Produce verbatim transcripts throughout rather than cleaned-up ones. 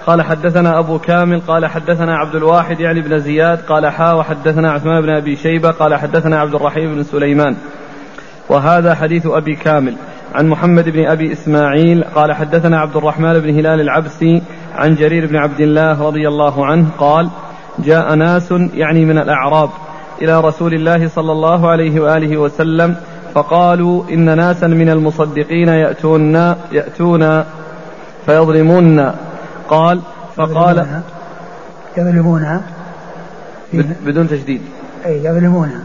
قال حدثنا أبو كامل قال حدثنا عبد الواحد يعني بن زياد قال حا وحدثنا عثمان بن أبي شيبة قال حدثنا عبد الرحيم بن سليمان. وهذا حديث أبي كامل. عن محمد بن أبي إسماعيل قال حدثنا عبد الرحمن بن هلال العبسي عن جرير بن عبد الله رضي الله عنه قال جاء ناس يعني من الأعراب إلى رسول الله صلى الله عليه وآله وسلم فقالوا إن ناسا من المصدقين يأتون يأتون فيظلمون. قال فقال يظلمونها بدون تشديد أي يظلمونها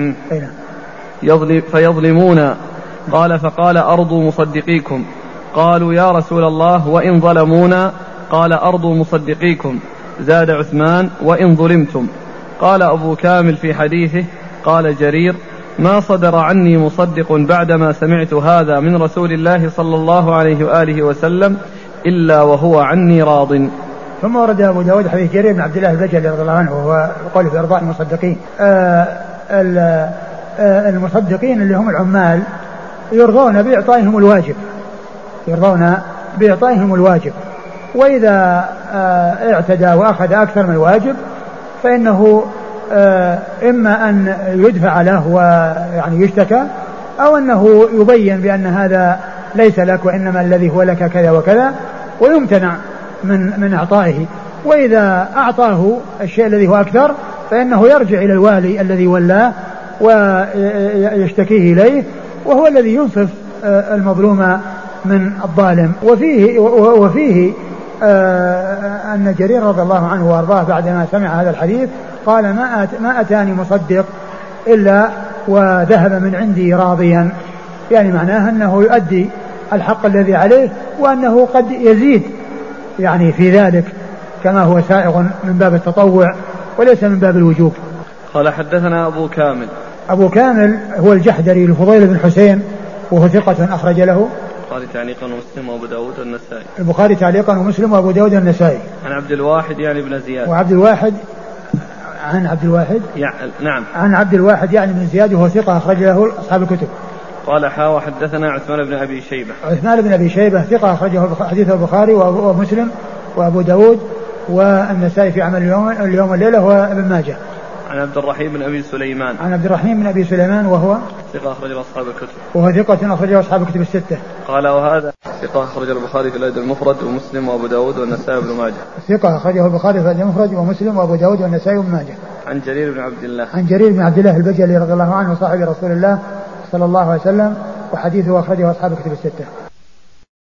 يظلم فيظلمون. قال فقال أرضوا مصدقيكم. قالوا يا رسول الله وإن ظلمونا. قال أرضوا مصدقيكم. زاد عثمان وإن ظلمتم. قال أبو كامل في حديثه قال جرير ما صدر عني مصدق بعدما سمعت هذا من رسول الله صلى الله عليه وآله وسلم إلا وهو عني راض. ثم ورد أبو داود حديث جرير بن عبد الله البجلي رضي الله عنه وهو قول في إرضاء المصدقين. آه آه المصدقين اللي هم العمال يرضون بإعطائهم الواجب يرضون بإعطائهم الواجب وإذا آه اعتدى وأخذ أكثر من الواجب فإنه آه إما أن يدفع له ويعني يشتكى أو أنه يبين بأن هذا ليس لك وإنما الذي هو لك كذا وكذا ويمتنع من من إعطائه. وإذا أعطاه الشيء الذي هو أكثر فإنه يرجع إلى الوالي الذي ولاه ويشتكيه إليه وهو الذي ينصف المظلوم من الظالم. وفيه وفيه أن جرير رضي الله عنه وأرضاه بعدما سمع هذا الحديث قال ما ما أتاني مصدق إلا وذهب من عندي راضيا، يعني معناه أنه يؤدي الحق الذي عليه وأنه قد يزيد يعني في ذلك كما هو سائغ من باب التطوع وليس من باب الوجوب. قال حدثنا أبو كامل. أبو كامل هو الجحدري الفضيل بن حسين وهو ثقة أخرج له البخاري تعليقا ومسلم وأبو داود والنسائي. البخاري تعليقا ومسلم وأبو داود والنسائي. عن عبد الواحد يعني بن زياد. وعبد الواحد عن عبد الواحد يعني نعم عن عبد الواحد يعني بن زياد وهو ثقة أخرج له أصحاب الكتب. قال حا وحدثنا عثمان بن أبي شيبة. عثمان بن أبي شيبة ثقة أخرجه حديث البخاري ومسلم وأبو داود والنسائي في عمل اليوم اليوم والليلة وابن ماجه. عن عبد الرحيم بن أبي سليمان. عن عبد الرحيم بن أبي سليمان وهو ثقة أخرجه أصحاب الكتب. وهو ثقة أخرجه أصحاب الكتب الستة. قال وهذا ثقة أخرجه البخاري في الأدب المفرد ومسلم وأبو داود والنسائي وابن ماجه. ثقة أخرجه البخاري في الأدب المفرد ومسلم وأبو داود والنسائي وابن ماجه. عن جرير بن عبد الله. عن جرير بن عبد الله البجلي رضي الله عنه صاحب رسول الله صلى الله عليه وسلم وحديثه أخرجه أصحاب الكتب الستة.